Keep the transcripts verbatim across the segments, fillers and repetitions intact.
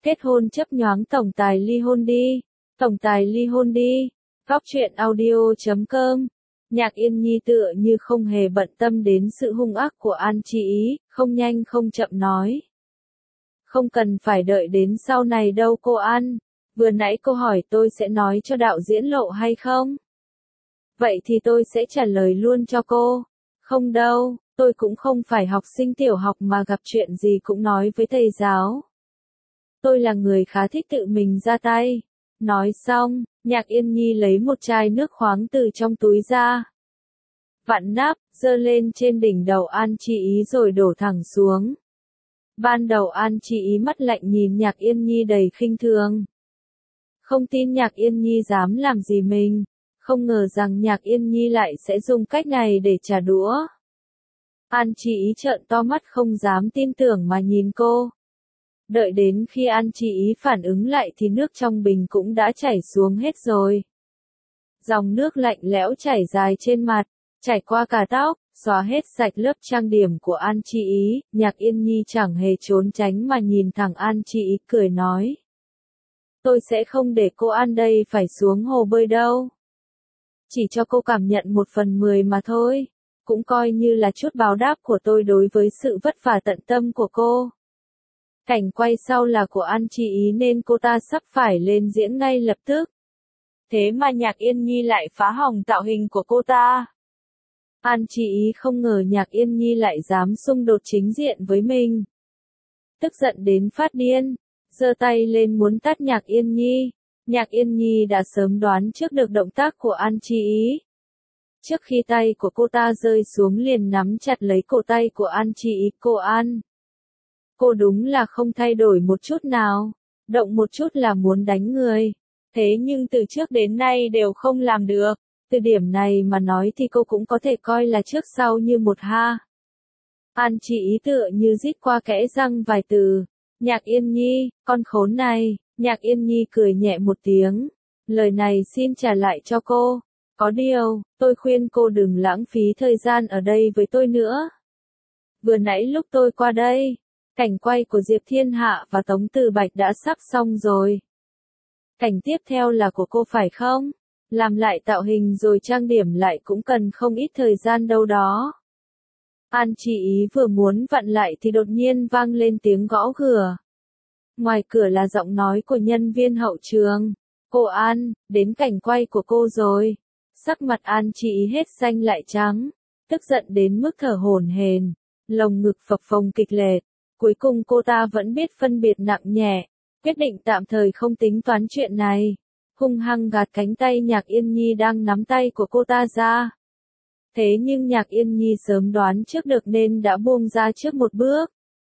Kết hôn chấp nhoáng tổng tài ly hôn đi. Tổng tài ly hôn đi. Góc truyện audio chấm com. Nhạc Yên Nhi tựa như không hề bận tâm đến sự hung ác của An Chi Ý, không nhanh không chậm nói. Không cần phải đợi đến sau này đâu cô An. Vừa nãy cô hỏi tôi sẽ nói cho đạo diễn Lộ hay không? Vậy thì tôi sẽ trả lời luôn cho cô. Không đâu, tôi cũng không phải học sinh tiểu học mà gặp chuyện gì cũng nói với thầy giáo. Tôi là người khá thích tự mình ra tay. Nói xong, Nhạc Yên Nhi lấy một chai nước khoáng từ trong túi ra. Vặn nắp, giơ lên trên đỉnh đầu An Chi Ý rồi đổ thẳng xuống. Ban đầu An Chi Ý mắt lạnh nhìn Nhạc Yên Nhi đầy khinh thường. Không tin Nhạc Yên Nhi dám làm gì mình, không ngờ rằng Nhạc Yên Nhi lại sẽ dùng cách này để trả đũa. An Chi Ý trợn to mắt không dám tin tưởng mà nhìn cô. Đợi đến khi An Chi Ý phản ứng lại thì nước trong bình cũng đã chảy xuống hết rồi. Dòng nước lạnh lẽo chảy dài trên mặt, chảy qua cả tóc, xóa hết sạch lớp trang điểm của An Chi Ý. Nhạc Yên Nhi chẳng hề trốn tránh mà nhìn thẳng An Chi Ý cười nói. Tôi sẽ không để cô An đây phải xuống hồ bơi đâu. Chỉ cho cô cảm nhận một phần mười mà thôi, cũng coi như là chút báo đáp của tôi đối với sự vất vả tận tâm của cô. Cảnh quay sau là của An Chi Ý nên cô ta sắp phải lên diễn ngay lập tức. Thế mà Nhạc Yên Nhi lại phá hỏng tạo hình của cô ta. An Chi Ý không ngờ Nhạc Yên Nhi lại dám xung đột chính diện với mình. Tức giận đến phát điên, giơ tay lên muốn tát Nhạc Yên Nhi. Nhạc Yên Nhi đã sớm đoán trước được động tác của An Chi Ý. Trước khi tay của cô ta rơi xuống liền nắm chặt lấy cổ tay của An Chi Ý. Cô An, cô đúng là không thay đổi một chút nào, động một chút là muốn đánh người. Thế nhưng từ trước đến nay đều không làm được, từ điểm này mà nói thì cô cũng có thể coi là trước sau như một ha. An Chi Ý tựa như rít qua kẽ răng vài từ. Nhạc Yên Nhi, con khốn này. Nhạc Yên Nhi cười nhẹ một tiếng. Lời này xin trả lại cho cô. Có điều, tôi khuyên cô đừng lãng phí thời gian ở đây với tôi nữa. Vừa nãy lúc tôi qua đây, cảnh quay của Diệp Thiên Hạ và Tống Từ Bạch đã sắp xong rồi. Cảnh tiếp theo là của cô phải không? Làm lại tạo hình rồi trang điểm lại cũng cần không ít thời gian đâu đó. An Chi Ý vừa muốn vặn lại thì đột nhiên vang lên tiếng gõ cửa. Ngoài cửa là giọng nói của nhân viên hậu trường. Cô An, đến cảnh quay của cô rồi. Sắc mặt An Chi Ý hết xanh lại trắng, tức giận đến mức thở hổn hển, lồng ngực phập phồng kịch liệt. Cuối cùng cô ta vẫn biết phân biệt nặng nhẹ, quyết định tạm thời không tính toán chuyện này. Hung hăng gạt cánh tay Nhạc Yên Nhi đang nắm tay của cô ta ra. Thế nhưng Nhạc Yên Nhi sớm đoán trước được nên đã buông ra trước một bước.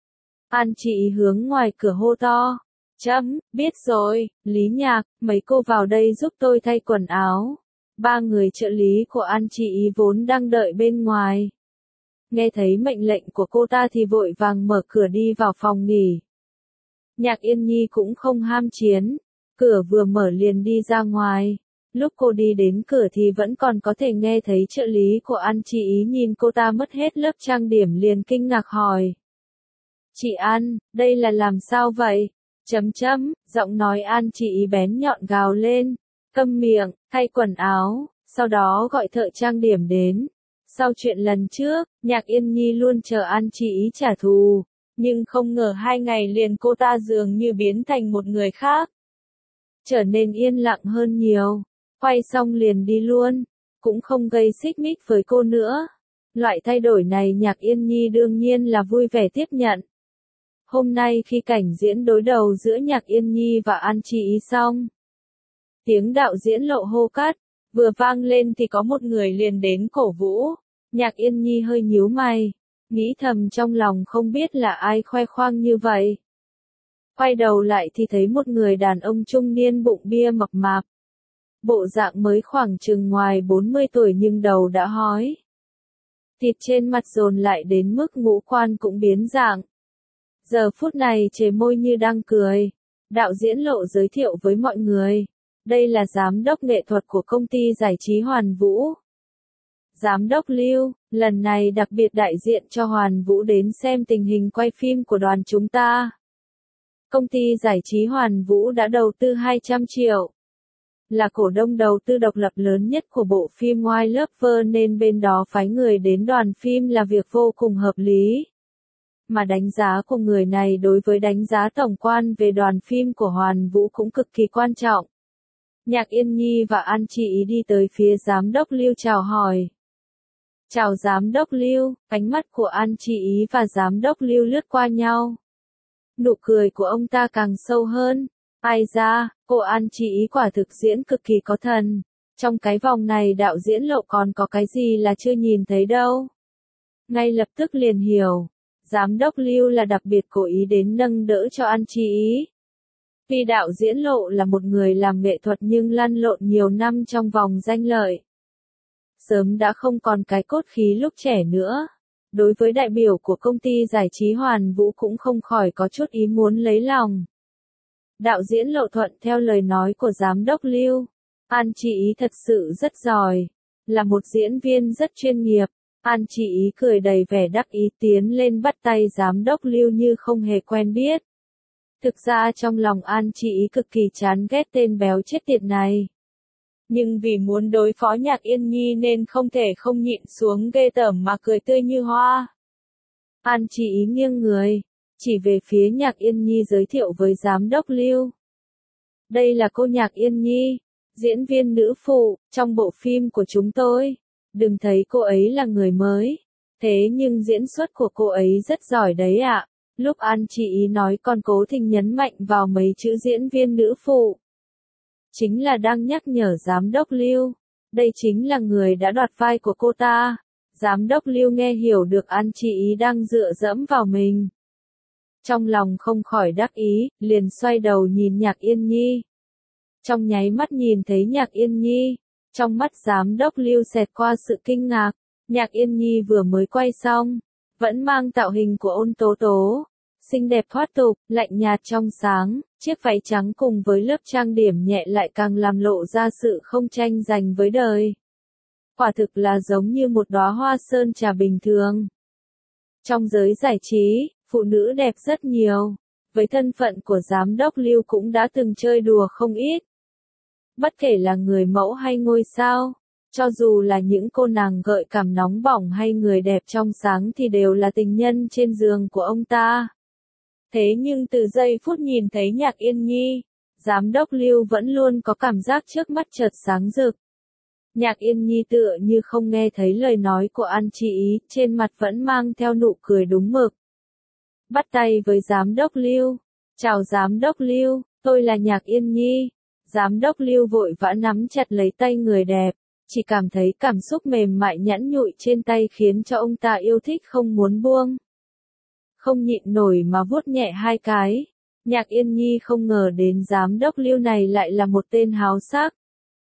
An Chi Ý hướng ngoài cửa hô to. Chấm, biết rồi, Lý Nhạc, mấy cô vào đây giúp tôi thay quần áo. Ba người trợ lý của An Chi Ý vốn đang đợi bên ngoài. Nghe thấy mệnh lệnh của cô ta thì vội vàng mở cửa đi vào phòng nghỉ. Nhạc Yên Nhi cũng không ham chiến. Cửa vừa mở liền đi ra ngoài. Lúc cô đi đến cửa thì vẫn còn có thể nghe thấy trợ lý của An Chi Ý nhìn cô ta mất hết lớp trang điểm liền kinh ngạc hỏi. Chị An, đây là làm sao vậy? Chấm chấm, giọng nói An Chi Ý bén nhọn gào lên. Câm miệng, thay quần áo, sau đó gọi thợ trang điểm đến. Sau chuyện lần trước, Nhạc Yên Nhi luôn chờ An Chi Ý trả thù. Nhưng không ngờ hai ngày liền cô ta dường như biến thành một người khác. Trở nên yên lặng hơn nhiều. Quay xong liền đi luôn. Cũng không gây xích mích với cô nữa. Loại thay đổi này Nhạc Yên Nhi đương nhiên là vui vẻ tiếp nhận. Hôm nay khi cảnh diễn đối đầu giữa Nhạc Yên Nhi và An Chi Ý xong. Tiếng đạo diễn Lộ hô cắt, vừa vang lên thì có một người liền đến cổ vũ. Nhạc Yên Nhi hơi nhíu mày, nghĩ thầm trong lòng không biết là ai khoe khoang như vậy. Quay đầu lại thì thấy một người đàn ông trung niên bụng bia mập mạp. Bộ dạng mới khoảng chừng ngoài bốn mươi tuổi nhưng đầu đã hói. Thịt trên mặt dồn lại đến mức ngũ quan cũng biến dạng. Giờ phút này chề môi như đang cười. Đạo diễn Lộ giới thiệu với mọi người. Đây là giám đốc nghệ thuật của công ty giải trí Hoàn Vũ. Giám đốc Lưu, lần này đặc biệt đại diện cho Hoàn Vũ đến xem tình hình quay phim của đoàn chúng ta. Công ty giải trí Hoàn Vũ đã đầu tư hai trăm triệu. Là cổ đông đầu tư độc lập lớn nhất của bộ phim White Lover nên bên đó phái người đến đoàn phim là việc vô cùng hợp lý. Mà đánh giá của người này đối với đánh giá tổng quan về đoàn phim của Hoàn Vũ cũng cực kỳ quan trọng. Nhạc Yên Nhi và An Chi Ý đi tới phía giám đốc Lưu chào hỏi. Chào giám đốc Lưu, ánh mắt của An Chi Ý và giám đốc Lưu lướt qua nhau. Nụ cười của ông ta càng sâu hơn. Ai ra, cô An Chi Ý quả thực diễn cực kỳ có thần. Trong cái vòng này đạo diễn Lộ còn có cái gì là chưa nhìn thấy đâu. Ngay lập tức liền hiểu. Giám đốc Lưu là đặc biệt cố ý đến nâng đỡ cho An Chi Ý. Vì đạo diễn Lộ là một người làm nghệ thuật nhưng lăn lộn nhiều năm trong vòng danh lợi. Sớm đã không còn cái cốt khí lúc trẻ nữa. Đối với đại biểu của công ty giải trí Hoàn Vũ cũng không khỏi có chút ý muốn lấy lòng. Đạo diễn Lộ thuận theo lời nói của giám đốc Lưu. An Chi Ý thật sự rất giỏi. Là một diễn viên rất chuyên nghiệp. An Chi Ý cười đầy vẻ đắc ý tiến lên bắt tay giám đốc Lưu như không hề quen biết. Thực ra trong lòng An Chi Ý cực kỳ chán ghét tên béo chết tiệt này. Nhưng vì muốn đối phó Nhạc Yên Nhi nên không thể không nhịn xuống ghê tởm mà cười tươi như hoa. An Chi Ý nghiêng người, chỉ về phía Nhạc Yên Nhi giới thiệu với giám đốc Lưu. Đây là cô Nhạc Yên Nhi, diễn viên nữ phụ, trong bộ phim của chúng tôi. Đừng thấy cô ấy là người mới. Thế nhưng diễn xuất của cô ấy rất giỏi đấy ạ. Lúc An Chi Ý nói còn cố tình nhấn mạnh vào mấy chữ diễn viên nữ phụ. Chính là đang nhắc nhở giám đốc Lưu. Đây chính là người đã đoạt vai của cô ta. Giám đốc Lưu nghe hiểu được An Chi Ý đang dựa dẫm vào mình. Trong lòng không khỏi đắc ý, liền xoay đầu nhìn Nhạc Yên Nhi. Trong nháy mắt nhìn thấy Nhạc Yên Nhi. Trong mắt giám đốc Lưu xẹt qua sự kinh ngạc. Nhạc Yên Nhi vừa mới quay xong. Vẫn mang tạo hình của ôn tố tố. Xinh đẹp thoát tục, lạnh nhạt trong sáng, chiếc váy trắng cùng với lớp trang điểm nhẹ lại càng làm lộ ra sự không tranh giành với đời. Quả thực là giống như một đóa hoa sơn trà bình thường. Trong giới giải trí, phụ nữ đẹp rất nhiều. Với thân phận của giám đốc Lưu cũng đã từng chơi đùa không ít. Bất kể là người mẫu hay ngôi sao, cho dù là những cô nàng gợi cảm nóng bỏng hay người đẹp trong sáng thì đều là tình nhân trên giường của ông ta. Thế nhưng từ giây phút nhìn thấy Nhạc Yên Nhi, giám đốc Lưu vẫn luôn có cảm giác trước mắt chợt sáng rực. Nhạc Yên Nhi tựa như không nghe thấy lời nói của An Chi Ý, trên mặt vẫn mang theo nụ cười đúng mực. Bắt tay với giám đốc Lưu. Chào giám đốc Lưu, tôi là Nhạc Yên Nhi. Giám đốc Lưu vội vã nắm chặt lấy tay người đẹp, chỉ cảm thấy cảm xúc mềm mại nhẵn nhụi trên tay khiến cho ông ta yêu thích không muốn buông. Không nhịn nổi mà vuốt nhẹ hai cái. Nhạc Yên Nhi không ngờ đến giám đốc Lưu này lại là một tên háo sắc.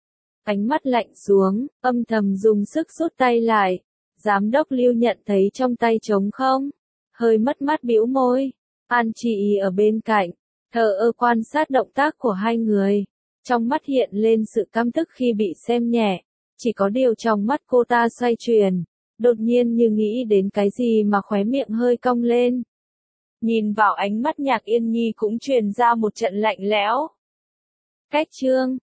Ánh mắt lạnh xuống, âm thầm dùng sức rút tay lại. Giám đốc Lưu nhận thấy trong tay trống không, hơi mất mát bĩu môi. An Chi Ý ở bên cạnh, thờ ơ quan sát động tác của hai người. Trong mắt hiện lên sự căm tức khi bị xem nhẹ. Chỉ có điều trong mắt cô ta xoay chuyển, đột nhiên như nghĩ đến cái gì mà khóe miệng hơi cong lên. Nhìn vào ánh mắt Nhạc Yên Nhi cũng truyền ra một trận lạnh lẽo. Cách chương